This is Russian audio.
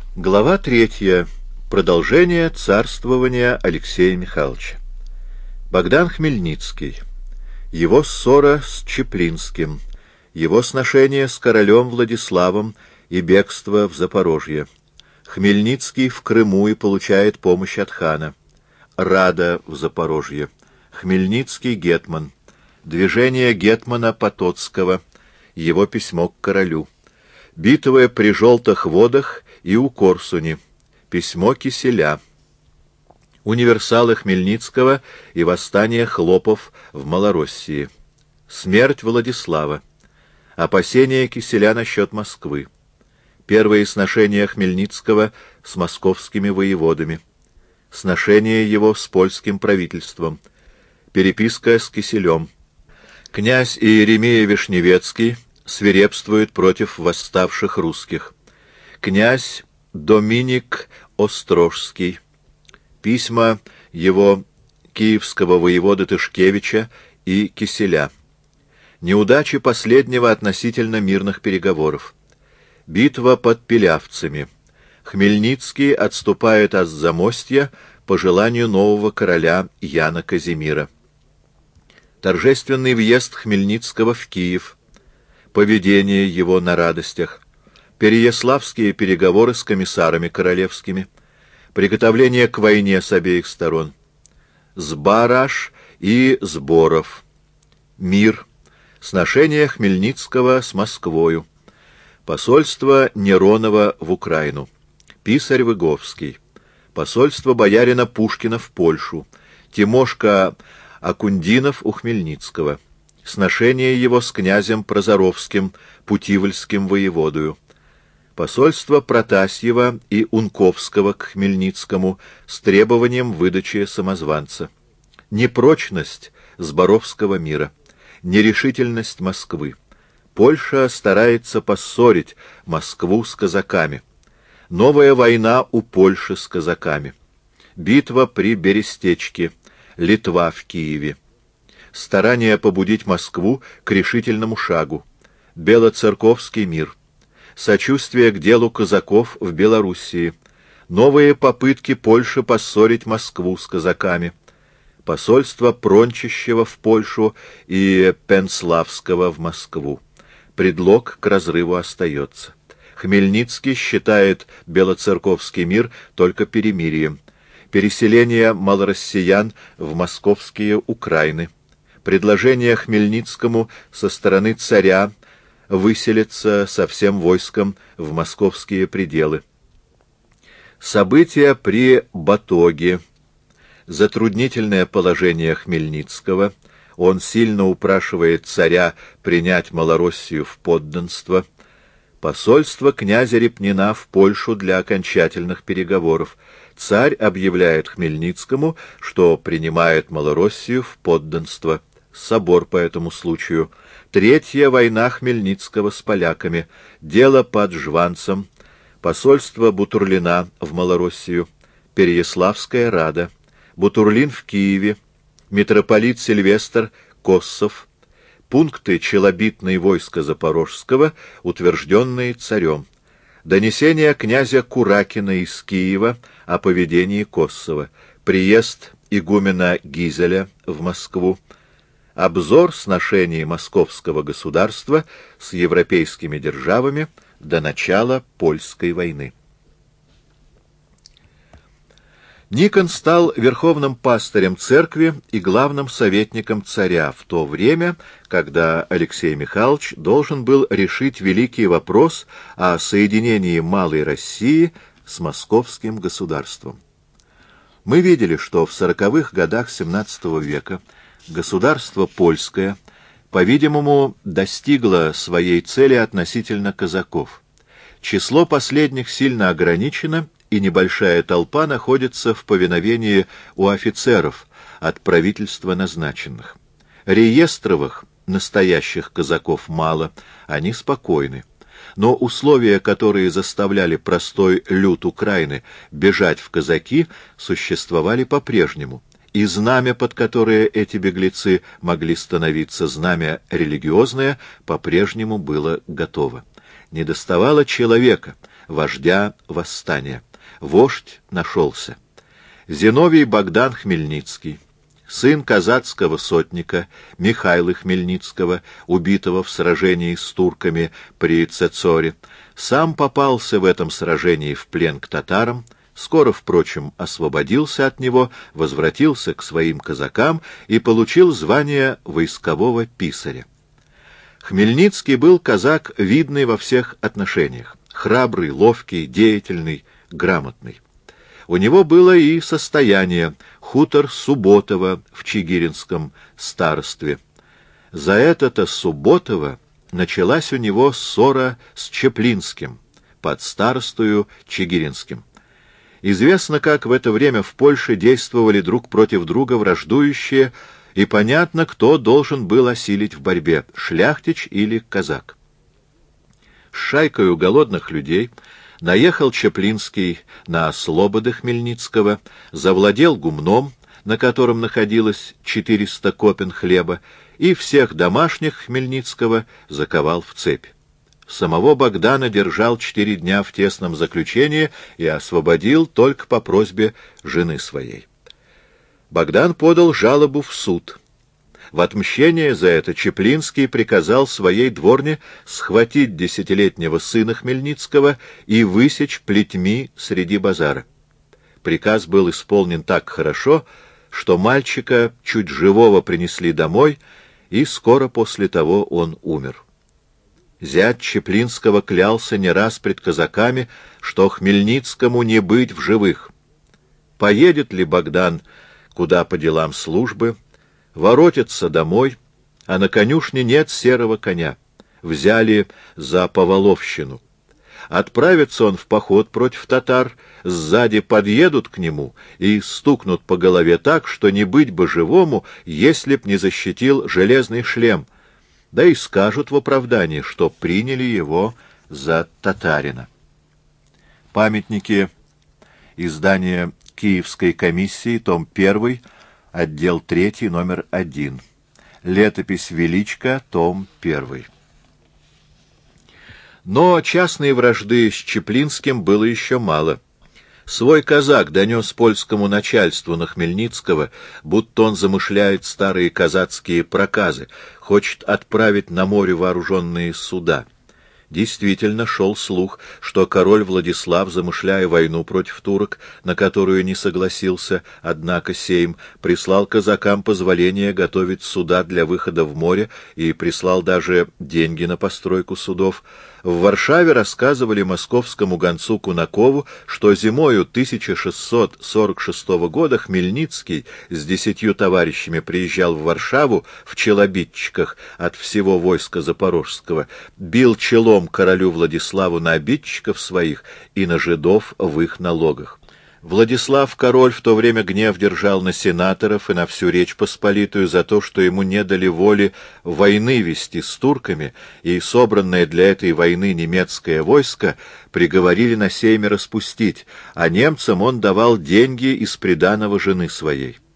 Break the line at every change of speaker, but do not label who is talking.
Глава 3. Продолжение царствования Алексея Михайловича. Богдан Хмельницкий. Его ссора с Чеплинским. Его сношение с королем Владиславом и бегство в Запорожье. Хмельницкий в Крыму и получает помощь от хана. Рада в Запорожье. Хмельницкий гетман. Движение гетмана Потоцкого. Его письмо к королю. Битва при Желтых водах и у Корсуни. Письмо Киселя. Универсалы Хмельницкого и восстание хлопов в Малороссии. Смерть Владислава. Опасения Киселя насчет Москвы. Первые сношения Хмельницкого с московскими воеводами. Сношение его с польским правительством. Переписка с Киселем. Князь Иеремия Вишневецкий свирепствует против восставших русских. Князь Доминик Острожский. Письма его киевского воевода Тышкевича и Киселя. Неудачи последнего относительно мирных переговоров. Битва под Пилявцами. Хмельницкий отступает от Замостья по желанию нового короля Яна Казимира. Торжественный въезд Хмельницкого в Киев. Поведение его на радостях. Переяславские переговоры с комиссарами королевскими. Приготовление к войне с обеих сторон. Сбараж и Сборов. Мир. Сношение Хмельницкого с Москвою. Посольство Неронова в Украину. Писарь Выговский. Посольство боярина Пушкина в Польшу. Тимошка Акундинов у Хмельницкого. Сношение его с князем Прозоровским, Путивльским воеводою. Посольство Протасьева и Унковского к Хмельницкому с требованием выдачи самозванца. Непрочность Зборовского мира. Нерешительность Москвы. Польша старается поссорить Москву с казаками. Новая война у Польши с казаками. Битва при Берестечке. Литва в Киеве. Старание побудить Москву к решительному шагу. Белоцерковский мир. Сочувствие к делу казаков в Белоруссии. Новые попытки Польши поссорить Москву с казаками. Посольство Прончищева в Польшу и Пенславского в Москву. Предлог к разрыву остается. Хмельницкий считает Белоцерковский мир только перемирием. Переселение малороссиян в московские Украины. Предложение Хмельницкому со стороны царя выселиться со всем войском в московские пределы. События при Батоге. Затруднительное положение Хмельницкого. Он сильно упрашивает царя принять Малороссию в подданство. Посольство князя Репнина в Польшу для окончательных переговоров. Царь объявляет Хмельницкому, что принимает Малороссию в подданство. Собор по этому случаю. Третья война Хмельницкого с поляками. Дело под Жванцем. Посольство Бутурлина в Малороссию. Переяславская рада. Бутурлин в Киеве. Митрополит Сильвестр Коссов. Пункты челобитные войска Запорожского, утвержденные царем. Донесение князя Куракина из Киева о поведении Коссова. Приезд игумена Гизеля в Москву. Обзор сношений московского государства с европейскими державами до начала Польской войны. Никон стал верховным пастырем церкви и главным советником царя в то время, когда Алексей Михайлович должен был решить великий вопрос о соединении Малой России с московским государством. Мы видели, что в 40-х годах XVII века государство польское, по-видимому, достигло своей цели относительно казаков. Число последних сильно ограничено, и небольшая толпа находится в повиновении у офицеров, от правительства назначенных. Реестровых, настоящих казаков мало, они спокойны. Но условия, которые заставляли простой люд Украины бежать в казаки, существовали по-прежнему. И знамя, под которое эти беглецы могли становиться, знамя религиозное, по-прежнему было готово. Недоставало человека, вождя восстания. Вождь нашелся. Зиновий Богдан Хмельницкий, сын казацкого сотника Михаила Хмельницкого, убитого в сражении с турками при Цецоре, сам попался в этом сражении в плен к татарам, скоро, впрочем, освободился от него, возвратился к своим казакам и получил звание войскового писаря. Хмельницкий был казак видный во всех отношениях, храбрый, ловкий, деятельный, грамотный. У него было и состояние, хутор Субботово в Чигиринском старостве. За это-то Субботово началась у него ссора с Чеплинским, под старостою Чигиринским. Известно, как в это время в Польше действовали друг против друга враждующие, и понятно, кто должен был осилить в борьбе — шляхтич или казак. С шайкою голодных людей наехал Чеплинский на слободы Хмельницкого, завладел гумном, на котором находилось 400 копен хлеба, и всех домашних Хмельницкого заковал в цепь. Самого Богдана держал 4 дня в тесном заключении и освободил только по просьбе жены своей. Богдан подал жалобу в суд. В отмщение за это Чеплинский приказал своей дворне схватить 10-летнего сына Хмельницкого и высечь плетьми среди базара. Приказ был исполнен так хорошо, что мальчика чуть живого принесли домой, и скоро после того он умер. Зять Чеплинского клялся не раз пред казаками, что Хмельницкому не быть в живых. Поедет ли Богдан куда по делам службы, воротится домой, а на конюшне нет серого коня. Взяли за поволовщину. Отправится он в поход против татар, сзади подъедут к нему и стукнут по голове так, что не быть бы живому, если б не защитил железный шлем, да и скажут в оправдании, что приняли его за татарина. Памятники. Издание Киевской комиссии, том 1, отдел 3, номер 1. Летопись Величко, том 1. Но частной вражды с Чеплинским было еще мало. Свой казак донес польскому начальству на Хмельницкого, будто он замышляет старые казацкие проказы, хочет отправить на море вооруженные суда. Действительно шел слух, что король Владислав, замышляя войну против турок, на которую не согласился, однако сейм, прислал казакам позволение готовить суда для выхода в море и прислал даже деньги на постройку судов. В Варшаве рассказывали московскому гонцу Кунакову, что зимою 1646 года Хмельницкий с 10 товарищами приезжал в Варшаву в челобитчиках от всего войска запорожского, бил челом королю Владиславу на обидчиков своих и на жидов в их налогах. Владислав, король, в то время гнев держал на сенаторов и на всю Речь Посполитую за то, что ему не дали воли войны вести с турками, и собранное для этой войны немецкое войско приговорили на сейме распустить, а немцам он давал деньги из приданого жены своей.